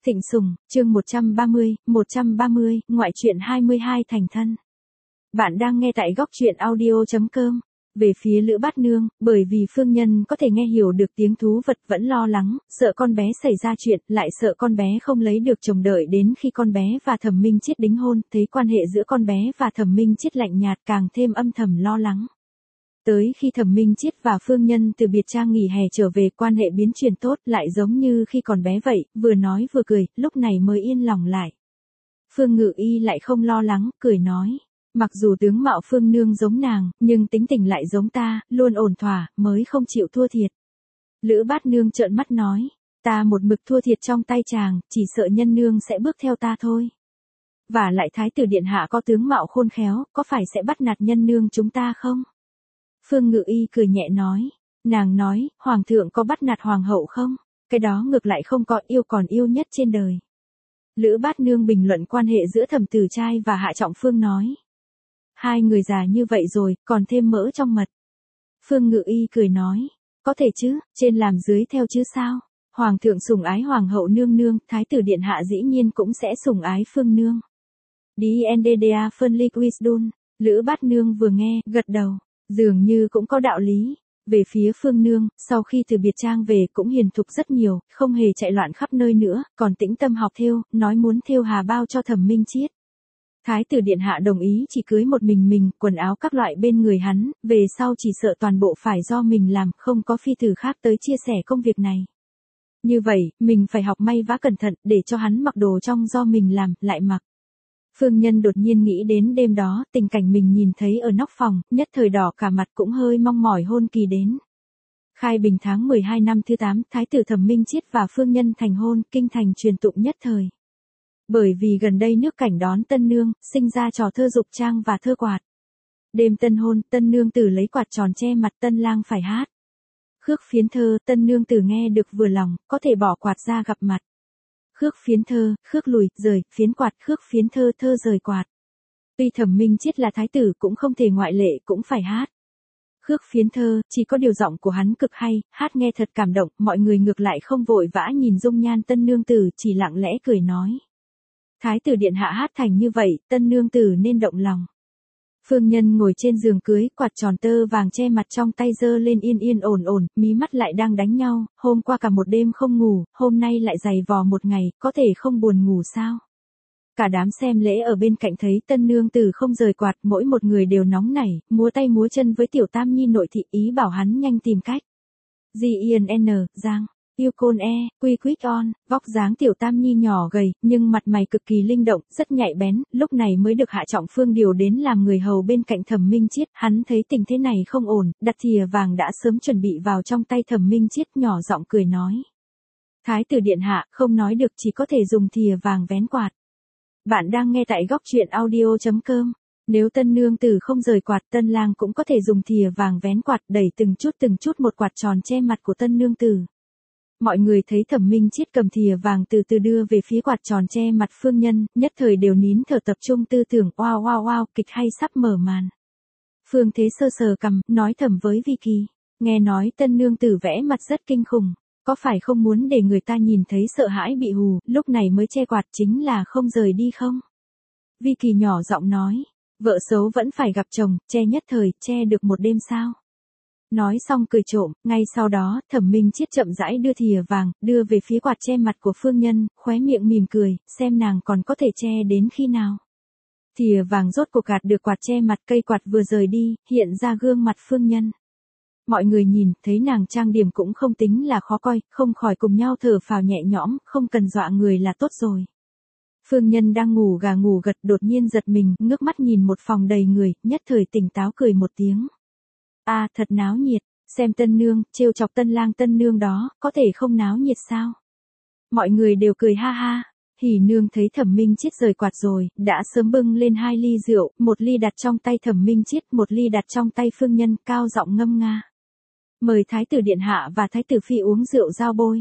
Thịnh Sùng, chương 130, ngoại truyện 22 thành thân. Bạn đang nghe tại góc truyện audio.com. Về phía Lữ Bát Nương, bởi vì Phương Nhân có thể nghe hiểu được tiếng thú vật vẫn lo lắng, sợ con bé xảy ra chuyện, lại sợ con bé không lấy được chồng, đợi đến khi con bé và Thẩm Minh Chiết đính hôn, thấy quan hệ giữa con bé và Thẩm Minh Chiết lạnh nhạt, càng thêm âm thầm lo lắng. Tới khi Thẩm Minh Chiết và Phương Nhân từ biệt trang nghỉ hè trở về, quan hệ biến chuyển tốt, lại giống như khi còn bé vậy, vừa nói vừa cười, lúc này mới yên lòng lại. Phương Ngự Y lại không lo lắng, cười nói. Mặc dù tướng mạo Phương Nương giống nàng, nhưng tính tình lại giống ta, luôn ổn thỏa, mới không chịu thua thiệt. Lữ Bát Nương trợn mắt nói, ta một mực thua thiệt trong tay chàng, chỉ sợ Nhân Nương sẽ bước theo ta thôi. Và lại Thái tử điện hạ có tướng mạo khôn khéo, có phải sẽ bắt nạt Nhân Nương chúng ta không? Phương Ngự Y cười nhẹ nói, nàng nói, Hoàng thượng có bắt nạt Hoàng hậu không? Cái đó ngược lại không có, yêu còn yêu nhất trên đời. Lữ Bát Nương bình luận quan hệ giữa Thẩm Tử Trai và Hạ Trọng Phương nói. Hai người già như vậy rồi, còn thêm mỡ trong mật. Phương Ngự Y cười nói, có thể chứ, trên làm dưới theo chứ sao? Hoàng thượng sủng ái Hoàng hậu nương nương, Thái tử điện hạ dĩ nhiên cũng sẽ sủng ái Phương Nương. DNDDA phân liquidun, Lữ Bát Nương vừa nghe, gật đầu, dường như cũng có đạo lý. Về phía Phương Nương, sau khi từ biệt trang về cũng hiền thục rất nhiều, không hề chạy loạn khắp nơi nữa, còn tĩnh tâm học thêu, nói muốn thêu hà bao cho Thẩm Minh Chiết. Thái tử điện hạ đồng ý chỉ cưới một mình, quần áo các loại bên người hắn, về sau chỉ sợ toàn bộ phải do mình làm, không có phi tử khác tới chia sẻ công việc này. Như vậy, mình phải học may vá cẩn thận, để cho hắn mặc đồ trong do mình làm, lại mặc. Phương Nhân đột nhiên nghĩ đến đêm đó, tình cảnh mình nhìn thấy ở nóc phòng, nhất thời đỏ cả mặt, cũng hơi mong mỏi hôn kỳ đến. Khai Bình tháng 12 năm thứ 8, Thái tử Thẩm Minh Chiết và Phương Nhân thành hôn, kinh thành truyền tụng nhất thời. Bởi vì gần đây nước cảnh đón tân nương, sinh ra trò thơ dục trang và thơ quạt. Đêm tân hôn, tân nương tử lấy quạt tròn che mặt, tân lang phải hát. Khước phiến thơ, tân nương tử nghe được vừa lòng, có thể bỏ quạt ra gặp mặt. Khước phiến thơ, khước lùi, rời, phiến quạt, khước phiến thơ, thơ rời quạt. Tuy Thẩm Minh Chiết là thái tử cũng không thể ngoại lệ, cũng phải hát. Khước phiến thơ, chỉ có điều giọng của hắn cực hay, hát nghe thật cảm động, mọi người ngược lại không vội vã nhìn dung nhan tân nương tử, chỉ lặng lẽ cười nói. Thái tử điện hạ hát thành như vậy, tân nương tử nên động lòng. Phương Nhân ngồi trên giường cưới, quạt tròn tơ vàng che mặt trong tay giơ lên yên ổn, mí mắt lại đang đánh nhau, hôm qua cả một đêm không ngủ, hôm nay lại giày vò một ngày, có thể không buồn ngủ sao? Cả đám xem lễ ở bên cạnh thấy tân nương tử không rời quạt, mỗi một người đều nóng nảy, múa tay múa chân với tiểu tam nhi nội thị, ý bảo hắn nhanh tìm cách. GIN, Giang. Yêu côn quick on, vóc dáng tiểu tam nhi nhỏ gầy, nhưng mặt mày cực kỳ linh động, rất nhạy bén, lúc này mới được Hạ Trọng Phương điều đến làm người hầu bên cạnh Thẩm Minh Chiết, hắn thấy tình thế này không ổn, đặt thìa vàng đã sớm chuẩn bị vào trong tay Thẩm Minh Chiết, nhỏ giọng cười nói. Thái tử điện hạ, không nói được, chỉ có thể dùng thìa vàng vén quạt. Bạn đang nghe tại góc truyện audio.com. Nếu tân nương tử không rời quạt, tân lang cũng có thể dùng thìa vàng vén quạt, đẩy từng chút một quạt tròn che mặt của tân nương tử. Mọi người thấy Thẩm Minh Chiết cầm thìa vàng từ từ đưa về phía quạt tròn che mặt Phương Nhân, nhất thời đều nín thở tập trung tư tưởng, wow, kịch hay sắp mở màn. Phương Thế sờ cằm, nói thầm với Vi Kỳ, nghe nói tân nương tử vẽ mặt rất kinh khủng, có phải không muốn để người ta nhìn thấy sợ hãi bị hù, lúc này mới che quạt chính là không rời đi không? Vi Kỳ nhỏ giọng nói, vợ xấu vẫn phải gặp chồng, che nhất thời, che được một đêm sao? Nói xong cười trộm, ngay sau đó, Thẩm Minh Chiết chậm rãi đưa thìa vàng, đưa về phía quạt che mặt của Phương Nhân, khóe miệng mỉm cười, xem nàng còn có thể che đến khi nào. Thìa vàng rốt cuộc gạt được quạt che mặt, cây quạt vừa rời đi, hiện ra gương mặt Phương Nhân. Mọi người nhìn, thấy nàng trang điểm cũng không tính là khó coi, không khỏi cùng nhau thở phào nhẹ nhõm, không cần dọa người là tốt rồi. Phương Nhân đang ngủ gà ngủ gật, đột nhiên giật mình, ngước mắt nhìn một phòng đầy người, nhất thời tỉnh táo cười một tiếng. Thật náo nhiệt, xem tân nương, trêu chọc tân lang tân nương đó, có thể không náo nhiệt sao? Mọi người đều cười ha ha, Hỉ Nương thấy Thẩm Minh Chiết rời quạt rồi, đã sớm bưng lên 2 ly rượu, một ly đặt trong tay Thẩm Minh Chiết, một ly đặt trong tay Phương Nhân, cao giọng ngâm nga. Mời Thái tử điện hạ và Thái tử phi uống rượu giao bôi.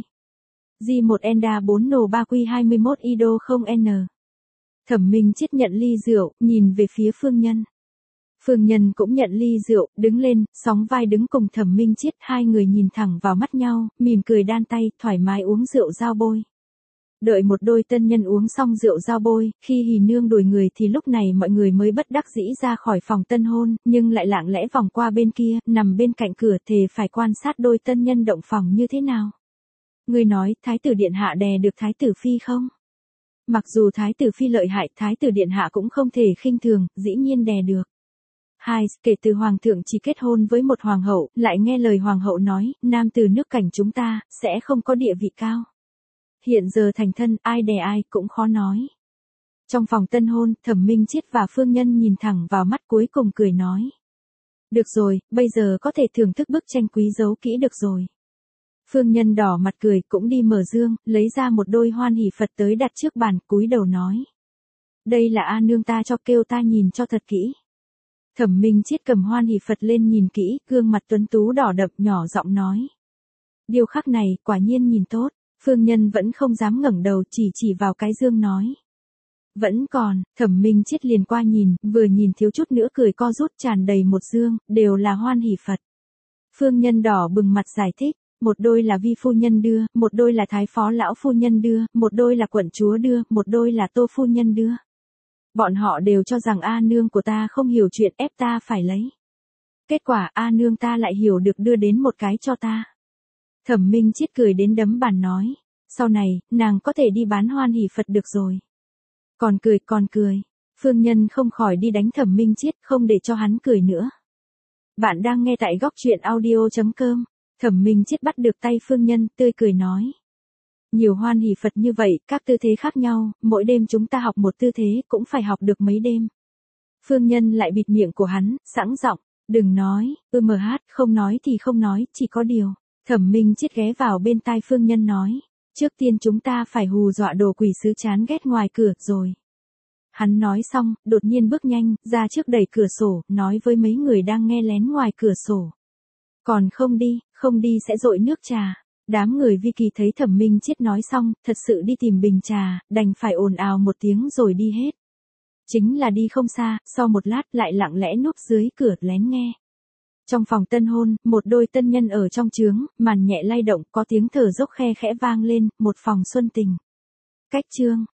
G1 Enda 4 Nồ 3 Quy 21 Ido 0 N. Thẩm Minh Chiết nhận ly rượu, nhìn về phía Phương Nhân. Phương Nhân cũng nhận ly rượu, đứng lên, sóng vai đứng cùng Thẩm Minh Chiết, hai người nhìn thẳng vào mắt nhau, mỉm cười đan tay, thoải mái uống rượu giao bôi. Đợi một đôi tân nhân uống xong rượu giao bôi, khi hỉ nương đuổi người thì lúc này mọi người mới bất đắc dĩ ra khỏi phòng tân hôn, nhưng lại lặng lẽ vòng qua bên kia, nằm bên cạnh cửa thề phải quan sát đôi tân nhân động phòng như thế nào. Ngươi nói, thái tử điện hạ đè được thái tử phi không? Mặc dù thái tử phi lợi hại, thái tử điện hạ cũng không thể khinh thường, dĩ nhiên đè được. Hai, kể từ hoàng thượng chỉ kết hôn với một hoàng hậu, lại nghe lời hoàng hậu nói, nam từ nước Cảnh chúng ta, sẽ không có địa vị cao. Hiện giờ thành thân, ai đè ai cũng khó nói. Trong phòng tân hôn, Thẩm Minh Chiết và Phương Nhân nhìn thẳng vào mắt cuối cùng cười nói. Được rồi, bây giờ có thể thưởng thức bức tranh quý giấu kỹ được rồi. Phương Nhân đỏ mặt cười cũng đi mở dương, lấy ra một đôi hoan hỷ Phật tới đặt trước bàn, cúi đầu nói. Đây là A nương ta cho, kêu ta nhìn cho thật kỹ. Thẩm Minh Chiết cầm hoan hỷ Phật lên nhìn kỹ, gương mặt tuấn tú đỏ đậm, nhỏ giọng nói. Điêu khắc này, quả nhiên nhìn tốt. Phương Nhân vẫn không dám ngẩng đầu, chỉ vào cái dương nói. Vẫn còn, Thẩm Minh Chiết liền qua nhìn, vừa nhìn thiếu chút nữa cười co rút, tràn đầy một dương, đều là hoan hỷ Phật. Phương Nhân đỏ bừng mặt giải thích, một đôi là vi phu nhân đưa, một đôi là thái phó lão phu nhân đưa, một đôi là quận chúa đưa, một đôi là tô phu nhân đưa. Bọn họ đều cho rằng A nương của ta không hiểu chuyện, ép ta phải lấy. Kết quả A nương ta lại hiểu được, đưa đến một cái cho ta. Thẩm Minh Chiết cười đến đấm bàn nói, sau này, nàng có thể đi bán hoan hỷ Phật được rồi. Còn cười. Phương Nhân không khỏi đi đánh Thẩm Minh Chiết, không để cho hắn cười nữa. Bạn đang nghe tại góc truyện audio.com. Thẩm Minh Chiết bắt được tay Phương Nhân, tươi cười nói. Nhiều hoan hỷ Phật như vậy, các tư thế khác nhau, mỗi đêm chúng ta học một tư thế, cũng phải học được mấy đêm. Phương Nhân lại bịt miệng của hắn, sẵn giọng, đừng nói, không nói thì không nói, chỉ có điều. Thẩm Minh Chiết ghé vào bên tai Phương Nhân nói. Trước tiên chúng ta phải hù dọa đồ quỷ sứ chán ghét ngoài cửa rồi. Hắn nói xong, đột nhiên bước nhanh, ra trước đẩy cửa sổ, nói với mấy người đang nghe lén ngoài cửa sổ. Còn không đi sẽ dội nước trà. Đám người Vi Kỳ thấy Thẩm Minh Chiết nói xong, thật sự đi tìm bình trà, đành phải ồn ào một tiếng rồi đi hết. Chính là đi không xa, sau một lát lại lặng lẽ núp dưới cửa lén nghe. Trong phòng tân hôn, một đôi tân nhân ở trong chướng, màn nhẹ lay động, có tiếng thở dốc khe khẽ vang lên, một phòng xuân tình. Cách chương